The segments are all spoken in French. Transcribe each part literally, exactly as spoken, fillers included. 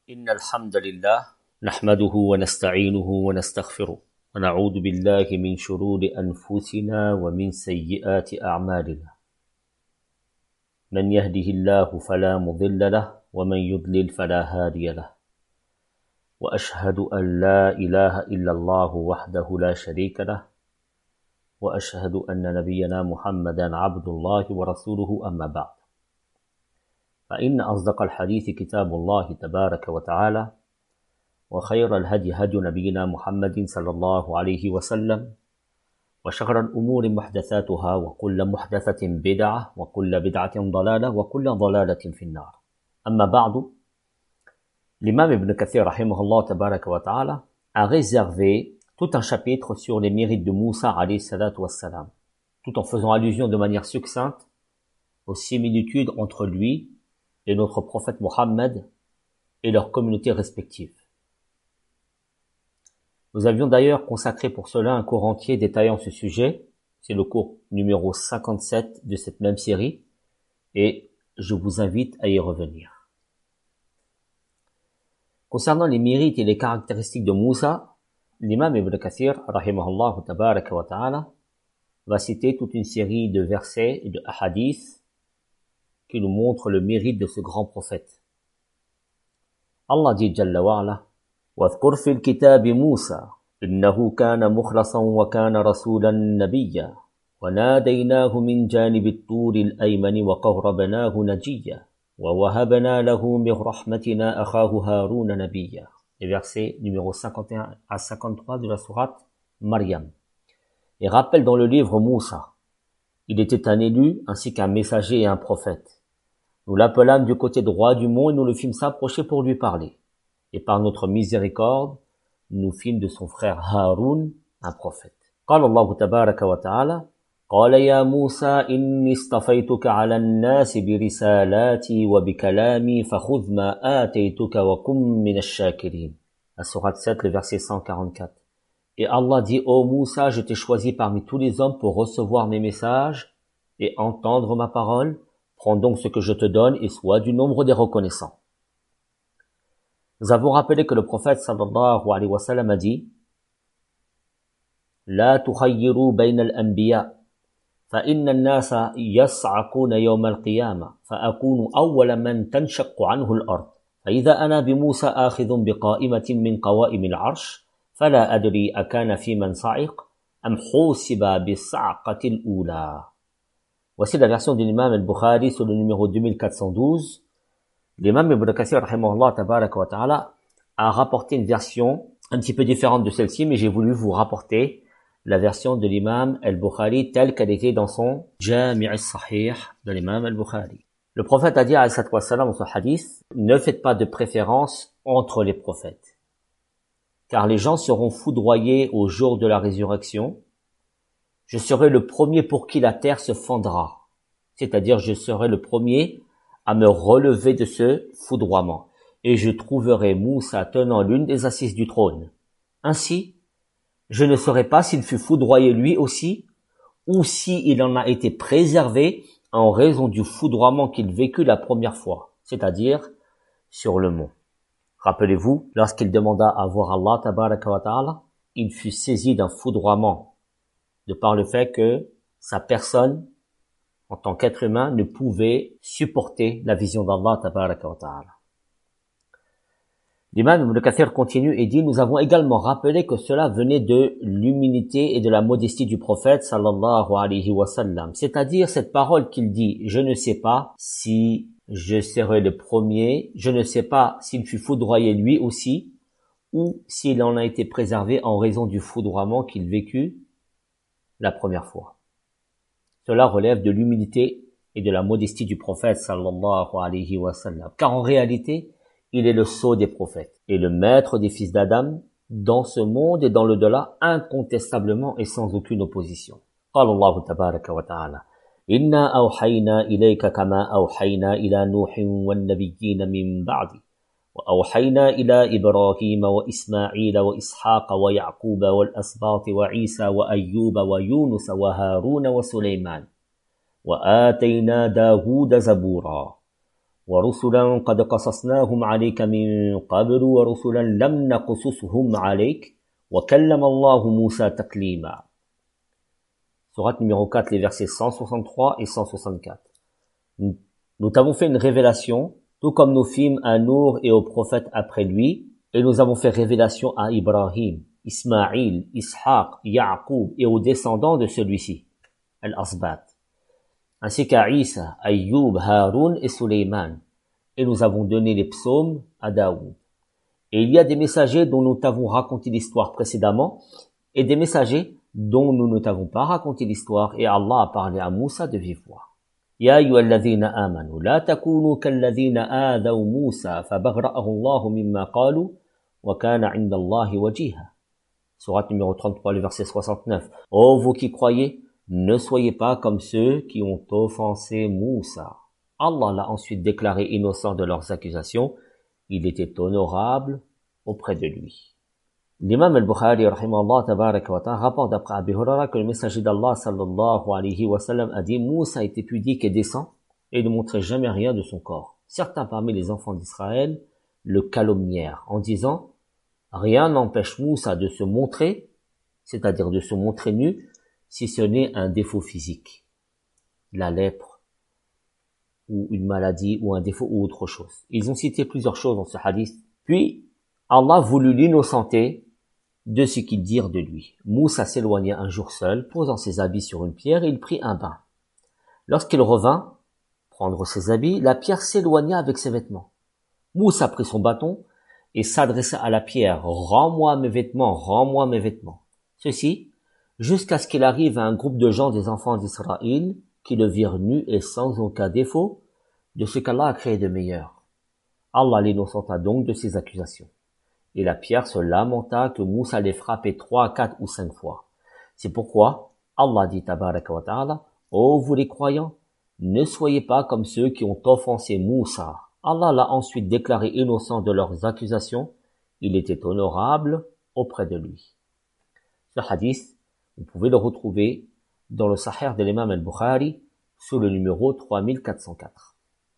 إن الحمد لله نحمده ونستعينه ونستغفره ونعوذ بالله من شرور أنفسنا ومن سيئات أعمالنا من يهده الله فلا مضل له ومن يضلل فلا هادي له وأشهد أن لا إله إلا الله وحده لا شريك له وأشهد أن نبينا محمدا عبد الله ورسوله أما بعد فإن أصدق الحديث كتاب الله تبارك وتعالى وخير الهدي هدي نبينا محمد صلى الله عليه وسلم وشر الأمور محدثاتها وكل محدثة بدعة وكل بدعة ضلالة وكل ضلالة في النار. أما بعد, l'imam Ibn Kathir rahimahullah tabaraka wa ta'ala a réservé tout un chapitre sur les mérites de Moussa alayhi salatu wassalam, tout en faisant allusion de manière succincte aux similitudes entre lui et notre prophète Mohammed et leurs communautés respectives. Nous avions d'ailleurs consacré pour cela un cours entier détaillant ce sujet. C'est le cours numéro cinquante-sept de cette même série et je vous invite à y revenir. Concernant les mérites et les caractéristiques de Moussa, l'imam Ibn Kathir, rahimahullah tabaraka wa ta'ala, va citer toute une série de versets et de hadiths qui nous montrent le mérite de ce grand prophète. Allah dit Jalla wa'ala, وَاذْكُرْ فِي الْكِتَابِ مُوسَى إِنَّهُ كَانَ مُخْلَصًا وَكَانَ رَسُولًا نَبِيًّا وَنَادَيْنَاهُ مِنْ جَانِبِ الطُّورِ الْأَيْمَنِ وَقَرَّبْنَاهُ نَجِيًّا وَوَهَبْنَا لَهُ مِنْ رَحْمَتِنَا أَخَاهُ هَارُونَ نَبِيًّا. Les versets numéro cinquante et un à cinquante-trois de la sourate Maryam. Et rappelle dans le livre Moussa, il était un élu ainsi qu'un messager et un prophète. Nous l'appelâmes du côté droit du mont et nous le fîmes s'approcher pour lui parler. Et par notre miséricorde, nous fîmes de son frère Haroun un prophète. قال الله تبارك وتعالى قال يا موسى إني اصطفيتك على الناس برسالاتي وبكلامي فخذ ما آتيتك وكن من الشاكرين. La sourate sept, le verset cent quarante-quatre. Et Allah dit, ô Moussa, je t'ai choisi parmi tous les hommes pour recevoir mes messages et entendre ma parole. Prends donc ce que je te donne et sois du nombre des reconnaissants. Nous avons rappelé que le prophète sallallahu alayhi wa sallam a dit لا تخيروا بين الأنبياء فإن الناس يصعقون يوم القيامة فأكون أول من تنشق عنه الأرض فإذا أنا بموسى آخذ بقائمة من قوائم العرش فلا أدري أكان في من صعق أم حوسب بالصعقة الأولى. Voici la version de l'imam al-Bukhari sur le numéro deux mille quatre cent douze. L'imam Ibn Kathir rahimahullah tabaraka wa ta'ala a rapporté une version un petit peu différente de celle-ci, mais j'ai voulu vous rapporter la version de l'imam al-Bukhari telle qu'elle était dans son Jami' al-Sahih de l'imam al-Bukhari. Le prophète a dit alayhi salatu wassalam dans ce hadith, ne faites pas de préférence entre les prophètes, car les gens seront foudroyés au jour de la résurrection. Je serai le premier pour qui la terre se fendra, c'est-à-dire je serai le premier à me relever de ce foudroiement, et je trouverai Moussa tenant l'une des assises du trône. Ainsi, je ne saurais pas s'il fut foudroyé lui aussi, ou s'il en a été préservé en raison du foudroiement qu'il vécut la première fois, c'est-à-dire sur le mont. Rappelez-vous, lorsqu'il demanda à voir Allah tabaraka wa ta'ala, il fut saisi d'un foudroiement, de par le fait que sa personne, en tant qu'être humain, ne pouvait supporter la vision d'Allah tabaraka wa ta'ala. L'imam Ibn Kathir continue et dit, nous avons également rappelé que cela venait de l'humilité et de la modestie du prophète sallallahu alayhi wa sallam. C'est-à-dire cette parole qu'il dit, je ne sais pas si je serai le premier, je ne sais pas s'il fut foudroyé lui aussi, ou s'il en a été préservé en raison du foudroiement qu'il vécut la première fois. Cela relève de l'humilité et de la modestie du prophète sallallahu alayhi wa sallam. Car en réalité, il est le sceau des prophètes et le maître des fils d'Adam dans ce monde et dans l'au-delà incontestablement et sans aucune opposition. قال الله تبارك وتعالى إنا أوحينا إليك كما أوحينا إلى نوح والنبيين من بعده وأوحينا إلى إبراهيم وإسماعيل وإسحاق ويعقوب والأسباط وعيسى وأيوب ويونس وهارون وسليمان وآتينا داود زبورا ورسلا قد قصصناهم عليك من قبل ورسلا لم نقصصهم عليك وكلم الله موسى تكليما. Sourate numéro quatre, les versets cent soixante-trois et cent soixante-quatre. Nous, nous t'avons fait une révélation, tout comme nous fîmes à Nour et aux prophètes après lui, et nous avons fait révélation à Ibrahim, Ismaïl, Ishaq, Ya'qub et aux descendants de celui-ci, Al-Asbat, ainsi qu'à Isa, Ayyub, Haroun et Sulayman, et nous avons donné les psaumes à Daoud. Et il y a des messagers dont nous t'avons raconté l'histoire précédemment, et des messagers dont nous ne t'avons pas raconté l'histoire, et Allah a parlé à Moussa de vive voix. Ya ayyuhalladhina amanu, la takunu kalladhina adaw Moussa, fabagra'ahu Allahu mimma qalu, wa kana 'inda Allahi wajiha. Sourate numéro trente-trois, le verset soixante-neuf. Ô vous qui croyez, ne soyez pas comme ceux qui ont offensé Moussa. Allah l'a ensuite déclaré innocent de leurs accusations. Il était honorable auprès de lui. L'imam al-Bukhari, rahimahullah, tabaraka wa ta'ala, rapporte d'après Abi Huraira que le messager d'Allah, sallallahu alayhi wa sallam, a dit: Moussa était pudique et décent et ne montrait jamais rien de son corps. Certains parmi les enfants d'Israël le calomnièrent en disant: rien n'empêche Moussa de se montrer, c'est-à-dire de se montrer nu, si ce n'est un défaut physique, la lèpre, ou une maladie, ou un défaut, ou autre chose. Ils ont cité plusieurs choses dans ce hadith. Puis, Allah voulut l'innocenter de ce qu'ils dirent de lui. Moussa s'éloigna un jour seul, posant ses habits sur une pierre, et il prit un bain. Lorsqu'il revint prendre ses habits, la pierre s'éloigna avec ses vêtements. Moussa prit son bâton et s'adressa à la pierre: rends-moi mes vêtements, rends-moi mes vêtements. Ceci, jusqu'à ce qu'il arrive à un groupe de gens des enfants d'Israël qui le virent nu et sans aucun défaut de ce qu'Allah a créé de meilleur. Allah l'innocenta donc de ses accusations. Et la pierre se lamenta que Moussa les frappait trois, quatre ou cinq fois. C'est pourquoi Allah dit, tabaraka wa ta'ala: ô vous les croyants, ne soyez pas comme ceux qui ont offensé Moussa. Allah l'a ensuite déclaré innocent de leurs accusations. Il était honorable auprès de lui. Ce hadith, vous pouvez le retrouver dans le Sahih de l'imam al-Bukhari sous le numéro trois mille quatre cent quatre.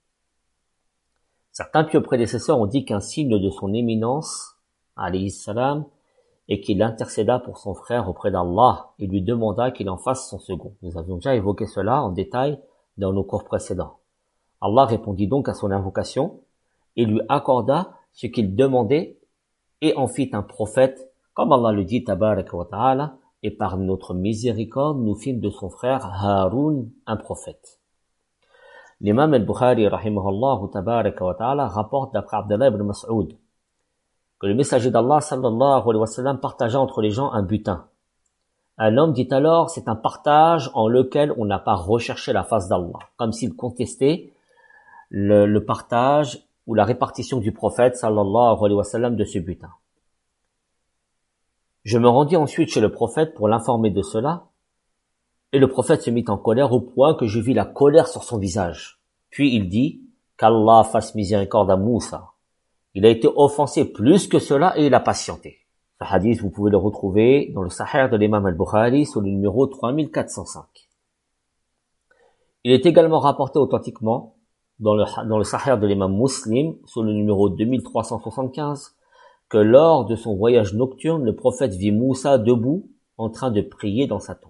Certains pieux prédécesseurs ont dit qu'un signe de son éminence, alayhi salam, et qu'il intercéda pour son frère auprès d'Allah et lui demanda qu'il en fasse son second. Nous avions déjà évoqué cela en détail dans nos cours précédents. Allah répondit donc à son invocation et lui accorda ce qu'il demandait et en fit un prophète, comme Allah le dit, tabaraka wa ta'ala, et par notre miséricorde, nous fîmes de son frère Haroun un prophète. L'imam al-Bukhari, rahimahullah, tabaraka wa ta'ala, rapporte d'après Abdallah ibn Mas'ud que le messager d'Allah, sallallahu alayhi wa sallam, partagea entre les gens un butin. Un homme dit alors: c'est un partage en lequel on n'a pas recherché la face d'Allah, comme s'il contestait le, le partage ou la répartition du prophète, sallallahu alayhi wa sallam, de ce butin. Je me rendis ensuite chez le prophète pour l'informer de cela, et le prophète se mit en colère au point que je vis la colère sur son visage. Puis il dit: qu'Allah fasse miséricorde à Moussa. Il a été offensé plus que cela et il a patienté. Ce hadith, vous pouvez le retrouver dans le Sahih de l'imam al-Bukhari sous le numéro trois mille quatre cent cinq. Il est également rapporté authentiquement dans le, dans le Sahih de l'imam Muslim sous le numéro deux mille trois cent soixante-quinze que lors de son voyage nocturne, le prophète vit Moussa debout en train de prier dans sa tombe.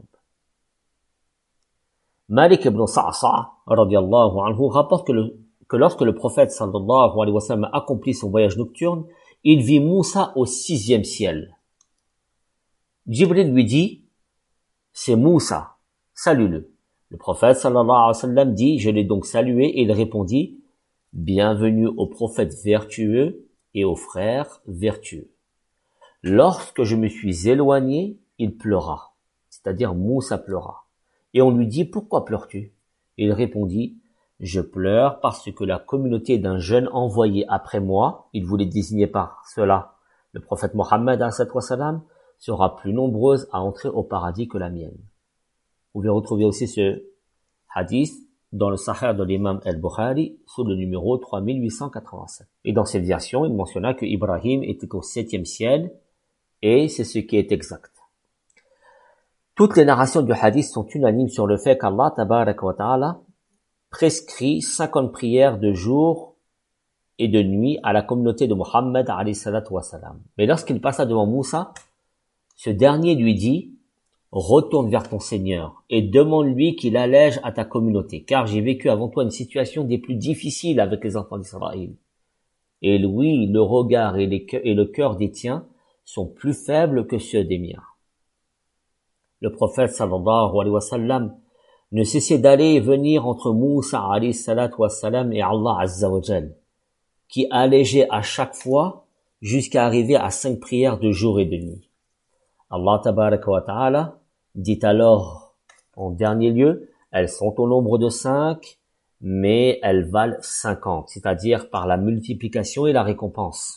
Malik ibn Sa'sa', radiyallahu anhu, rapporte que, le, que lorsque le prophète, sallallahu alayhi wa sallam, accomplit son voyage nocturne, il vit Moussa au sixième ciel. Jibril lui dit: c'est Moussa, salue-le. Le prophète, sallallahu alayhi wa sallam, dit: je l'ai donc salué, et il répondit: bienvenue au prophète vertueux et au frère vertueux. Lorsque je me suis éloigné, il pleura, c'est-à-dire Moussa pleura. Et on lui dit: pourquoi pleures-tu? Et il répondit: je pleure parce que la communauté d'un jeune envoyé après moi, il voulait désigner par cela le prophète Mohammed alayhi wa sallam, sera plus nombreuse à entrer au paradis que la mienne. Vous pouvez retrouver aussi ce hadith dans le Sahih de l'imam al-Bukhari sous le numéro trois mille huit cent quatre-vingt-sept. Et dans cette version, il mentionna que Ibrahim était au septième ciel, et c'est ce qui est exact. Toutes les narrations du hadith sont unanimes sur le fait qu'Allah, tabaraka wa ta'ala, prescrit cinquante prières de jour et de nuit à la communauté de Mohammed alayhi salatu wassalam. Mais lorsqu'il passa devant Moussa, ce dernier lui dit: retourne vers ton Seigneur et demande-lui qu'il allège à ta communauté, car j'ai vécu avant toi une situation des plus difficiles avec les enfants d'Israël. Et oui, le regard et, les, et le cœur des tiens sont plus faibles que ceux des miens. Le prophète sallallahu alayhi wa sallam ne cessait d'aller et venir entre Moussa alayhi salatu wassalam et Allah azza wa jal, qui allégeait à chaque fois jusqu'à arriver à cinq prières de jour et de nuit. Allah tabaraka wa ta'ala dit alors en dernier lieu, elles sont au nombre de cinq, mais elles valent cinquante, c'est-à-dire par la multiplication et la récompense.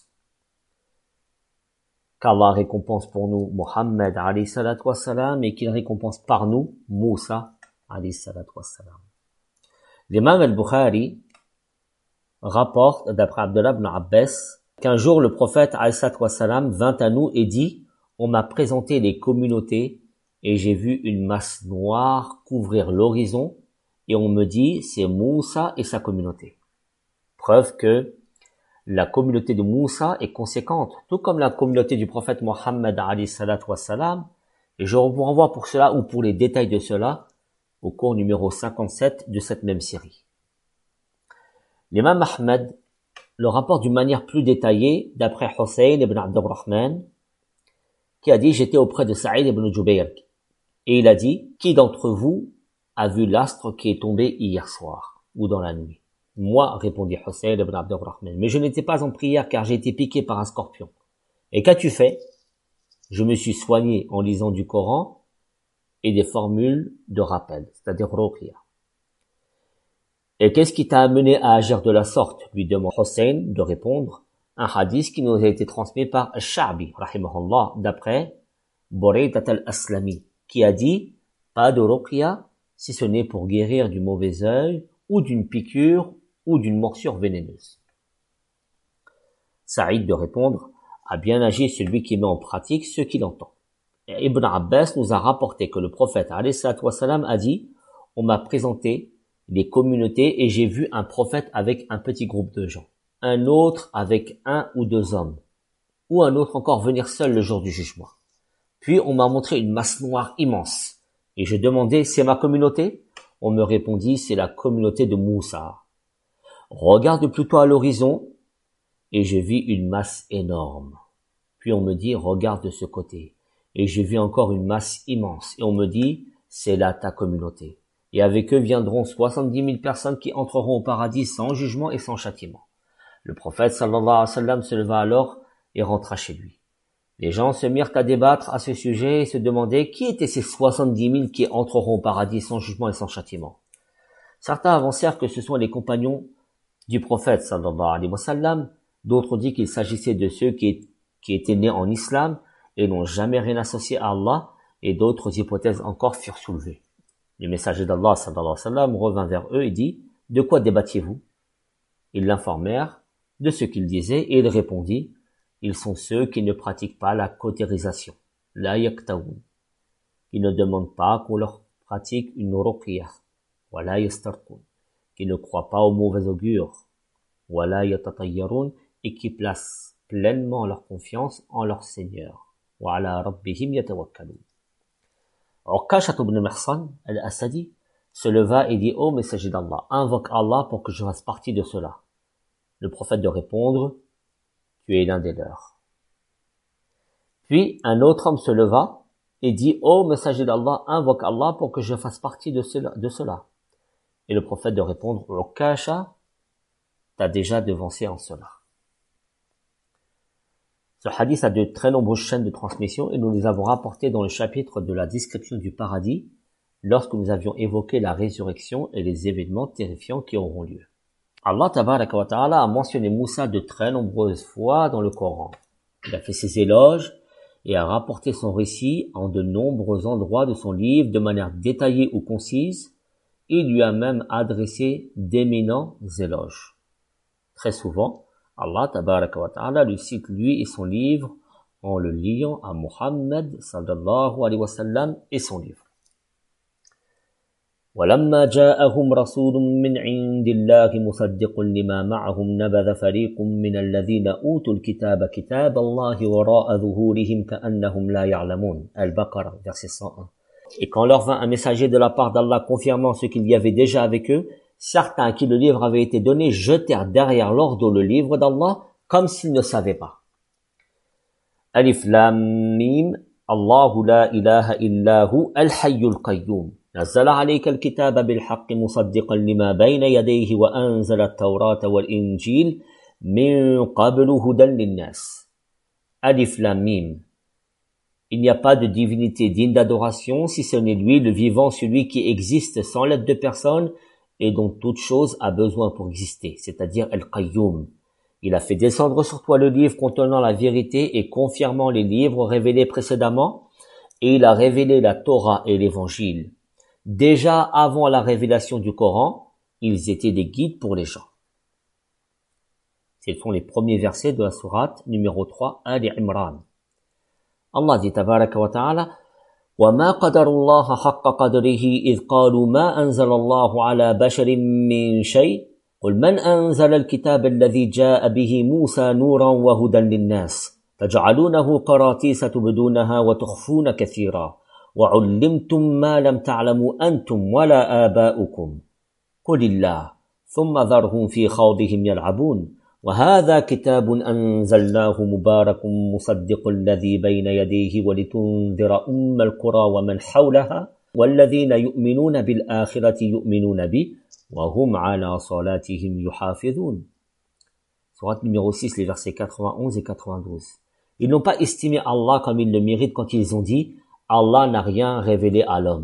Qu'Allah récompense pour nous Mohammed alayhi salatu wassalam et qu'il récompense par nous Moussa alayhi salatu wassalam. L'imam al-Bukhari rapporte d'après Abdullah ibn Abbas qu'un jour le prophète alayhi salatu wassalam vint à nous et dit: on m'a présenté les communautés et j'ai vu une masse noire couvrir l'horizon et on me dit c'est Moussa et sa communauté. Preuve que la communauté de Moussa est conséquente, tout comme la communauté du prophète Mohammed alayhi salatu wassalam, et je vous renvoie pour cela ou pour les détails de cela au cours numéro cinquante-sept de cette même série. L'imam Ahmed le rapporte d'une manière plus détaillée d'après Hussein ibn Abdurrahman, qui a dit: j'étais auprès de Saïd ibn Jubayr, et il a dit: qui d'entre vous a vu l'astre qui est tombé hier soir, ou dans la nuit? Moi, répondit Hussein ibn Abdurrahman, mais je n'étais pas en prière car j'ai été piqué par un scorpion. Et qu'as-tu fait? Je me suis soigné en lisant du Coran et des formules de rappel, c'est-à-dire ruqya. Et qu'est-ce qui t'a amené à agir de la sorte? Lui demande Hussein de répondre: un hadith qui nous a été transmis par Al-Sha'bi, rahimahullah, d'après Buraydat al-Aslami, qui a dit: pas de ruqya si ce n'est pour guérir du mauvais œil ou d'une piqûre ou d'une morsure vénéneuse. Saïd de répondre: a bien agi celui qui met en pratique ce qu'il entend. Et Ibn Abbas nous a rapporté que le prophète alayhi salatu wassalam a dit: on m'a présenté les communautés et j'ai vu un prophète avec un petit groupe de gens, un autre avec un ou deux hommes, ou un autre encore venir seul le jour du jugement. Puis on m'a montré une masse noire immense, et je demandais: c'est ma communauté? On me répondit: c'est la communauté de Moussa. Regarde plutôt à l'horizon, et je vis une masse énorme. Puis on me dit: regarde de ce côté, et je vis encore une masse immense, et on me dit: c'est là ta communauté. Et avec eux viendront soixante-dix mille personnes qui entreront au paradis sans jugement et sans châtiment. Le prophète sallallahu alayhi wa sallam se leva alors et rentra chez lui. Les gens se mirent à débattre à ce sujet et se demandaient qui étaient ces soixante-dix mille qui entreront au paradis sans jugement et sans châtiment. Certains avancèrent que ce sont les compagnons du prophète sallallahu alayhi wa sallam, d'autres ont dit qu'il s'agissait de ceux qui, qui étaient nés en islam et n'ont jamais rien associé à Allah, et d'autres hypothèses encore furent soulevées. Le messager d'Allah sallallahu alayhi wa sallam revint vers eux et dit: de quoi débattiez-vous? Ils l'informèrent de ce qu'il disait et il répondit: ils sont ceux qui ne pratiquent pas la cautérisation, la yaqtawun, qui ne demandent pas qu'on leur pratique une ruqya, wa la yastarqun, qui ne croient pas au mauvais augure, wa la yatatayyarun, et qui placent pleinement leur confiance en leur Seigneur, wa ala rabbihim yatawakkalun. Ukasha ibn Mihsan al-Asadi se leva et dit: ô messager d'Allah, invoque Allah pour que je fasse partie de cela. Le prophète de répondre: tu es l'un des leurs. Puis un autre homme se leva et dit: ô messager d'Allah, invoque Allah pour que je fasse partie de cela. De cela. Et le prophète de répondre: Ukasha, t'as déjà devancé en cela. Ce hadith a de très nombreuses chaînes de transmission et nous les avons rapportés dans le chapitre de la description du paradis lorsque nous avions évoqué la résurrection et les événements terrifiants qui auront lieu. Allah tabaraka wa ta'ala a mentionné Moussa de très nombreuses fois dans le Coran. Il a fait ses éloges et a rapporté son récit en de nombreux endroits de son livre de manière détaillée ou concise. Il lui a même adressé d'éminents éloges. Très souvent, Allah tabaraka wa ta'ala lui cite lui et son livre en le liant à Muhammad sallallahu alayhi wa sallam et son livre. ولما جاءهم رسول من عند الله مصدق لما معهم نبذ فريق من الذين أوتوا الكتاب كتاب الله وراء ظهورهم كأنهم لا يعلمون. Al-Baqarah, verset cent un. Et quand leur vint un messager de la part d'Allah confirmant ce qu'il y avait déjà avec eux, certains à qui le livre avait été donné jetèrent derrière leur dos le livre d'Allah comme s'ils ne savaient pas. Alif Lam Mim, Allahu la ilaha illa hu al-hayyul qayyum. نزل عليك الكتاب بالحق مصدقا لما بين يديه وأنزل التوراة والإنجيل من قبل هدى للناس. Alif Lam Mim. Il n'y a pas de divinité digne d'adoration si ce n'est lui, le vivant, celui qui existe sans l'aide de personne et dont toute chose a besoin pour exister, c'est-à-dire Al-Qayyum. Il a fait descendre sur toi le livre contenant la vérité et confirmant les livres révélés précédemment, et il a révélé la Torah et l'Évangile. Déjà avant la révélation du Coran, ils étaient des guides pour les gens. Ce sont les premiers versets de la sourate numéro trois, Ali Imran. Allah dit tabaraka wa ta'ala وَمَا قَدَرُ اللَّهَ حَقَّ قَدْرِهِ إِذْ قَالُوا مَا أَنزَلَ اللَّهُ عَلَى بَشَرٍ مِّن شَيْءٍ قُلْ مَنْ أَنزَلَ الْكِتَابَ الَّذِي جَاءَ بِهِ مُوسَى نُورًا وَهُدًى لِلنَّاسِ تَجْعَلُونَهُ قَرَاطِيسَ تُبْدُونَهَا وَتُخْفُونَ كَثِيرًا وَعُلِّمْتُم مَّا لَمْ تَعْلَمُوا أَنتُمْ وَلَا آبَاؤُكُمْ قُلِ اللَّهُ ثُمَّ ذَرْهُمْ فِي خَوْضِهِمْ يَلْعَبُونَ وَهَذَا كِتَابٌ أَنزَلْنَاهُ مُبَارَكٌ مُصَدِّقُ الَّذِي بَيْنَ يَدَيْهِ وَلِتُنذِرَ أُمَّ الْقُرَى وَمَنْ حَوْلَهَا وَالَّذِينَ يُؤْمِنُونَ بِالْآخِرَةِ يُؤْمِنُونَ بِهِ وَهُمْ عَلَى صَلَاتِهِمْ يُحَافِظُونَ. Sourate numéro six, les versets quatre-vingt-onze et quatre-vingt-douze. Ils n'ont pas estimé Allah comme il le mérite quand ils ont dit « Allah n'a rien révélé à l'homme ».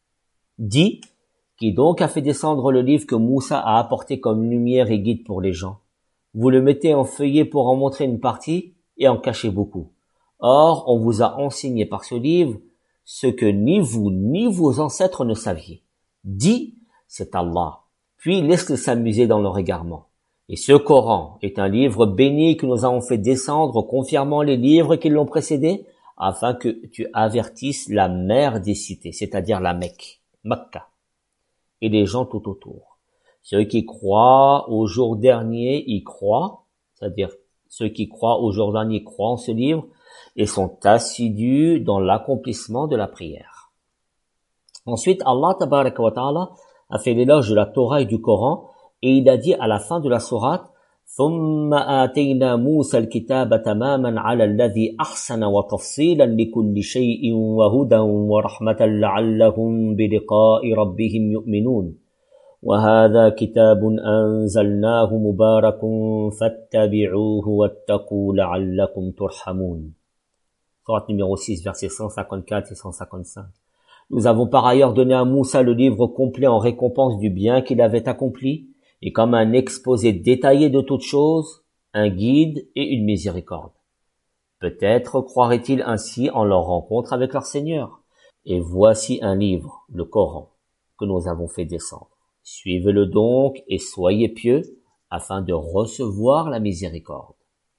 Dit « Qui donc a fait descendre le livre que Moussa a apporté comme lumière et guide pour les gens ? Vous le mettez en feuillet pour en montrer une partie et en cacher beaucoup. Or, on vous a enseigné par ce livre ce que ni vous ni vos ancêtres ne saviez. Dis, c'est Allah. Puis laisse-les s'amuser dans leur égarement. Et ce Coran est un livre béni que nous avons fait descendre, confirmant les livres qui l'ont précédé, afin que tu avertisses la mère des cités, c'est-à-dire la Mecque, Mecca, et les gens tout autour. Ceux qui croient au jour dernier y croient, c'est-à-dire ceux qui croient au jour dernier croient en ce livre et sont assidus dans l'accomplissement de la prière. Ensuite, Allah tabaraka wa ta'ala a fait l'éloge de la Torah et du Coran et il a dit à la fin de la sourate ثُمَّ آتَيْنَا مُوسَى الْكِتَابَ تَمَامًا عَلَى الَّذِي أَحْسَنَ وَتَفْصِيلًا لِكُلِّ شَيْءٍ وَهُدًى وَرَحْمَةً لَعَلَّهُمْ بِلِقَاءِ رَبِّهِمْ يُؤْمِنُونَ وَهَذَا كِتَابٌ أَنزَلْنَاهُ مُبَارَكٌ فَاتَّبِعُوهُ وَاتَّقُوا لَعَلَّكُمْ تُرْحَمُونَ. Sourate numéro six, versets cent cinquante-quatre et cent cinquante-cinq. Nous avons par ailleurs donné à Moussa le livre complet en récompense du bien qu'il avait accompli, et comme un exposé détaillé de toutes choses, un guide et une miséricorde. Peut-être croiraient-ils ainsi en leur rencontre avec leur Seigneur. Et voici un livre, le Coran, que nous avons fait descendre. Suivez-le donc et soyez pieux afin de recevoir la miséricorde.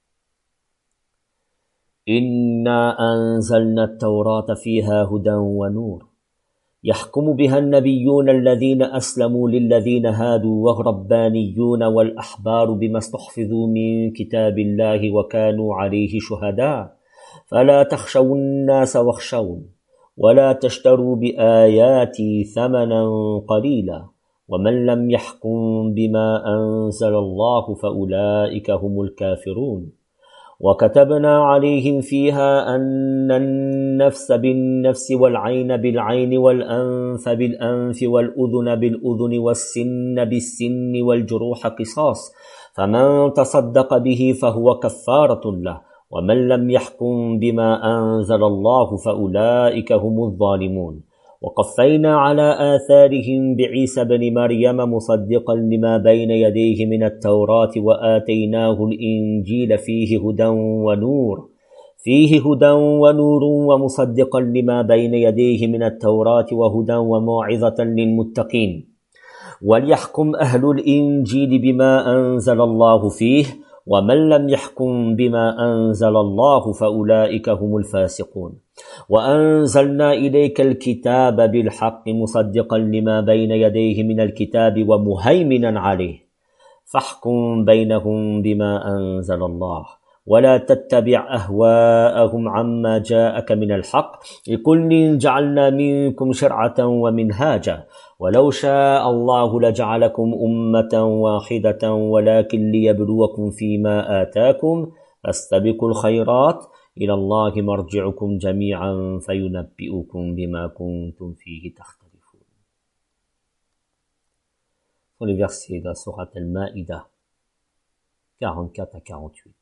Inna anzalna at-taurata fiha hudan wa nur. يحكم بها النبيون الذين أسلموا للذين هادوا والربانيون والأحبار بما استحفظوا من كتاب الله وكانوا عليه شهداء فلا تخشوا الناس واخشون ولا تشتروا بآياتي ثمنا قليلا ومن لم يحكم بما أنزل الله فأولئك هم الكافرون وكتبنا عليهم فيها أن النفس بالنفس والعين بالعين والأنف بالأنف والأذن بالأذن والسن بالسن والجروح قصاص فمن تصدق به فهو كفارة له ومن لم يحكم بما أنزل الله فأولئك هم الظالمون وقفينا على آثارهم بعيسى بن مريم مصدقا لما بين يديه من التوراة وآتيناه الإنجيل فيه هدى ونور فيه هدى ونور ومصدقا لما بين يديه من التوراة وهدى وموعظة للمتقين وليحكم أهل الإنجيل بما أنزل الله فيه ومن لم يحكم بما أنزل الله فأولئك هم الفاسقون. وأنزلنا إليك الكتاب بالحق مصدقا لما بين يديه من الكتاب ومهيمنا عليه فاحكم بينهم بما أنزل الله ولا تتبع أهواءهم عما جاءك من الحق لكل جعلنا منكم شرعة ومنهاجا ولو شاء الله لجعلكم أمة واحدة ولكن ليبلوكم فيما آتاكم فاستبقوا الخيرات إلى الله مرجعكم جميعا فينبئكم بما كنتم فيه تختلفون. Pour les versets de la sourate Al-Ma'ida, quarante-quatre à quarante-huit.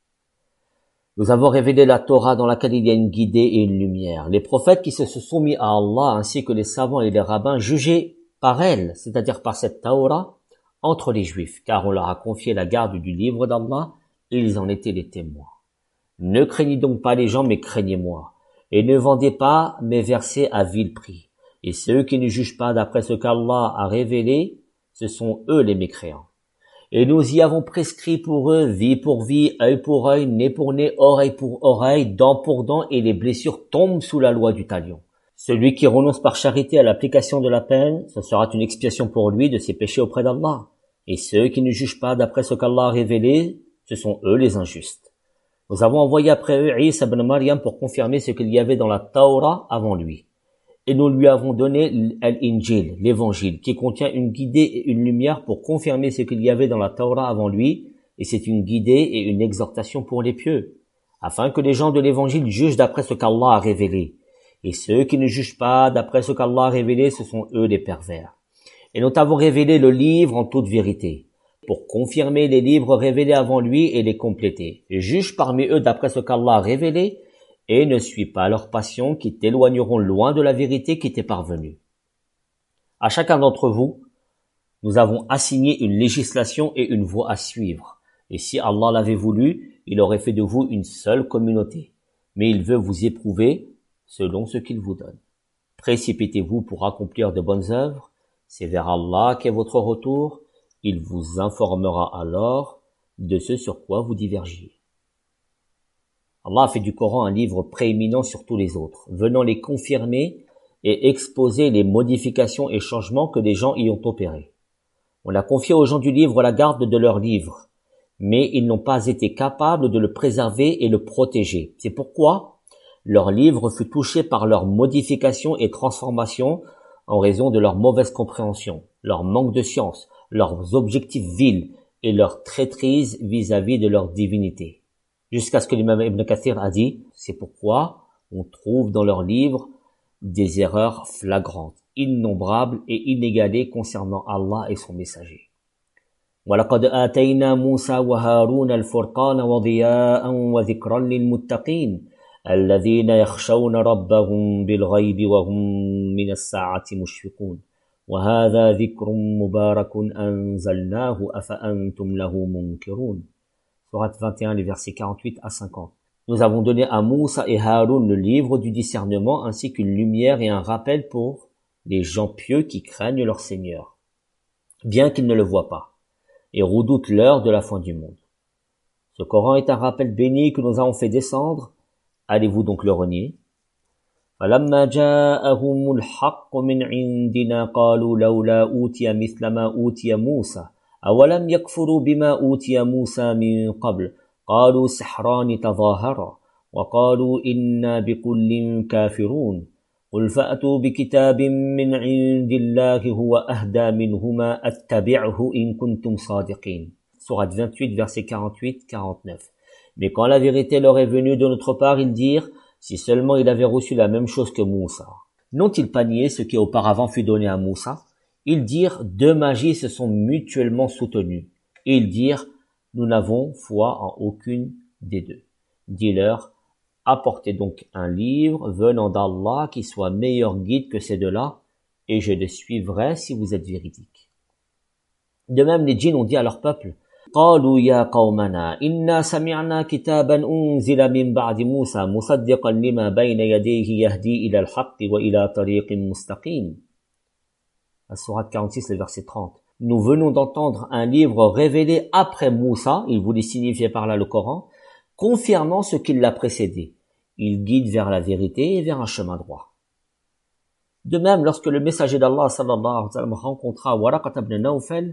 Nous avons révélé la Torah dans laquelle il y a une guidée et une lumière. Les prophètes qui se sont soumis à Allah ainsi que les savants et les rabbins jugeaient par elle, c'est-à-dire par cette Torah, entre les Juifs, car on leur a confié la garde du livre d'Allah et ils en étaient les témoins. Ne craignez donc pas les gens, mais craignez-moi, et ne vendez pas mes versets à vil prix. Et ceux qui ne jugent pas d'après ce qu'Allah a révélé, ce sont eux les mécréants. Et nous y avons prescrit pour eux vie pour vie, œil pour œil, nez pour nez, oreille pour oreille, dent pour dent, et les blessures tombent sous la loi du talion. Celui qui renonce par charité à l'application de la peine, ce sera une expiation pour lui de ses péchés auprès d'Allah. Et ceux qui ne jugent pas d'après ce qu'Allah a révélé, ce sont eux les injustes. Nous avons envoyé après eux Isa ibn Maryam pour confirmer ce qu'il y avait dans la Torah avant lui. Et nous lui avons donné l'Injil, l'évangile, qui contient une guidée et une lumière pour confirmer ce qu'il y avait dans la Torah avant lui, et c'est une guidée et une exhortation pour les pieux, afin que les gens de l'évangile jugent d'après ce qu'Allah a révélé. Et ceux qui ne jugent pas d'après ce qu'Allah a révélé, ce sont eux les pervers. Et nous t'avons révélé le livre en toute vérité, pour confirmer les livres révélés avant lui et les compléter. Et juge parmi eux d'après ce qu'Allah a révélé, et ne suis pas leurs passions qui t'éloigneront loin de la vérité qui t'est parvenue. À chacun d'entre vous, nous avons assigné une législation et une voie à suivre. Et si Allah l'avait voulu, il aurait fait de vous une seule communauté. Mais il veut vous éprouver selon ce qu'il vous donne. Précipitez-vous pour accomplir de bonnes œuvres. C'est vers Allah qu'est votre retour. Il vous informera alors de ce sur quoi vous divergiez. Allah a fait du Coran un livre prééminent sur tous les autres, venant les confirmer et exposer les modifications et changements que les gens y ont opérés. On a confié aux gens du livre la garde de leur livre, mais ils n'ont pas été capables de le préserver et le protéger. C'est pourquoi leur livre fut touché par leurs modifications et transformations en raison de leur mauvaise compréhension, leur manque de science, leurs objectifs vils et leur traîtrise vis-à-vis de leur divinité. Jusqu'à ce que l'imam Ibn Kathir a dit, c'est pourquoi on trouve dans leurs livres des erreurs flagrantes, innombrables et inégalées concernant Allah et son messager. وَلَقَدْ آتَيْنَا مُوسَى وَهَارُونَ الْفُرْقَانَ وَضِيَاءً وَذِكْرًا لِلْمُتَّقِينَ الَّذِينَ يَخْشَوْنَ رَبَّهُمْ بِالْغَيْبِ وَهُمْ مِنَ السَّاعَةِ مُشْفِقُونَ وَهَذَا ذِكْرٌ مُبَارَكٌ أَنزَلْنَاهُ أَفَأَنْتُمْ لَهُ مُنْكِرُونَ. Sourate vingt et un, les versets quarante-huit à cinquante. Nous avons donné à Moussa et Haroun le livre du discernement ainsi qu'une lumière et un rappel pour les gens pieux qui craignent leur Seigneur, bien qu'ils ne le voient pas, et redoutent l'heure de la fin du monde. Ce Coran est un rappel béni que nous avons fait descendre. Allez-vous donc le renier? فَلَمَّا جَاءَهُمُ الْحَقُّ مِنْ عِنْدِنَا قَالُوا لَوْلَا أُوتِيَ مِثْلَ مَا أُوتِيَ مُوسَى أَوَلَمْ يَكْفُرُوا بِمَا أُوتِيَ مُوسَى مِنْ قَبْلُ قَالُوا سِحْرَانِ تَظَاهَرَا وَقَالُوا إِنَّا بِكُلٍّ كَافِرُونَ قُلْ فَأْتُوا بِكِتَابٍ مِّنْ عِنْدِ اللَّهِ هُوَ أَهْدَى مِنْهُمَا أَتَّبِعْهُ إِن كُنتُمْ صَادِقِينَ. Sourate vingt-huit, versets quarante-huit à quarante-neuf. Mais quand la vérité leur est venue de notre part, ils dirent, si seulement il avait reçu la même chose que Moussa. N'ont-ils pas nié ce qui auparavant fut donné à Moussa? Ils dirent, deux magies se sont mutuellement soutenues. Et ils dirent, nous n'avons foi en aucune des deux. Dis-leur, apportez donc un livre venant d'Allah qui soit meilleur guide que ces deux-là, et je le suivrai si vous êtes véridiques. De même, les djinns ont dit à leur peuple, قالوا يا قومنا إنا سمعنا كتابا أنزل من بعد موسى مصدقا لما بين يديه يهدي إلى الحق وإلى طريق مستقيم. La sourate quarante-six, le verset trente. Nous venons d'entendre un livre révélé après Moussa, il voulait signifier par là le Coran, confirmant ce qui l'a précédé. il guide vers la vérité et vers un chemin droit. De même, lorsque le messager d'Allah sallallahu alayhi wa sallam rencontra Waraqat ibn Nawfal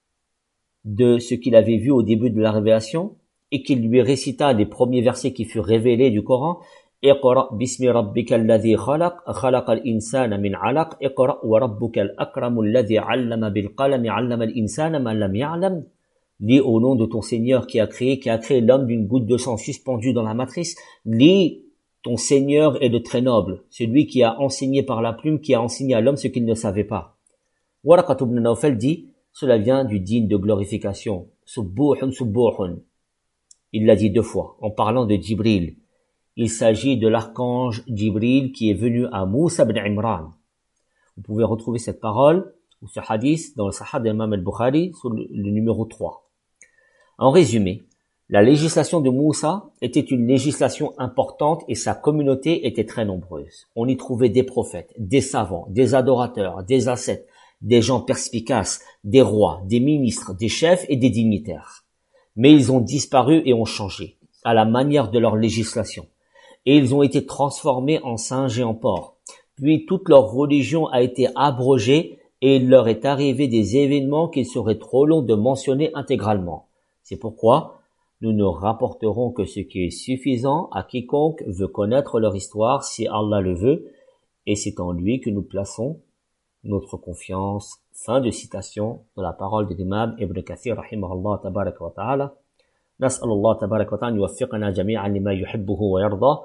de ce qu'il avait vu au début de la révélation et qu'il lui récita les premiers versets qui furent révélés du Coran, Iqra bismi rabbika alladhi khalaq, khalaqal insana min alaq, Iqra wa rabbuka al-akramu alladhi 'allama bil qalami 'allama al-insana ma lam ya'lam. Lis au nom de ton Seigneur qui a créé, qui a créé l'homme d'une goutte de sang suspendue dans la matrice. Lis, ton Seigneur est de très noble, celui qui a enseigné par la plume, qui a enseigné à l'homme ce qu'il ne savait pas. Waraqat ibn Nawfal dit, cela vient du digne de glorification. Subbuhun subbuhun. Il l'a dit deux fois, en parlant de Jibril. Il s'agit de l'archange Jibril qui est venu à Moussa ibn Imran. Vous pouvez retrouver cette parole ou ce hadith dans le Sahih d'Imam al-Bukhari sur le, le numéro trois. En résumé, la législation de Moussa était une législation importante et sa communauté était très nombreuse. On y trouvait des prophètes, des savants, des adorateurs, des ascètes, des gens perspicaces, des rois, des ministres, des chefs et des dignitaires. Mais ils ont disparu et ont changé, à la manière de leur législation. Et ils ont été transformés en singes et en porcs. Puis toute leur religion a été abrogée et il leur est arrivé des événements qu'il serait trop long de mentionner intégralement. C'est pourquoi nous ne rapporterons que ce qui est suffisant à quiconque veut connaître leur histoire si Allah le veut, et c'est en lui que nous plaçons notre confiance. Fin de citation de la parole de l'imam Ibn Kathir rahimahullah tabaraka wa ta'ala. نسأل الله تبارك وتعالى أن يوفقنا جميعا لما يحبه ويرضى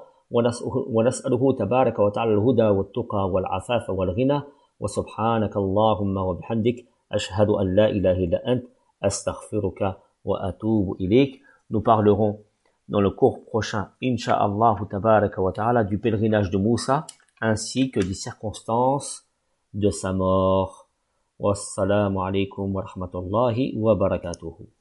ونسأله تبارك وتعالى الهدى والتقى والعفاف والغنى وسبحانك اللهم وبحمدك أشهد أن لا إله إلا أنت أستغفرك وأتوب إليك. Nous parlerons dans le cours prochain, Inch'Allah tabaraka wa ta'ala, du pèlerinage de Moussa ainsi que des circonstances de sa mort. Wassalamu alaikum wa rahmatullahi wa barakatuhu.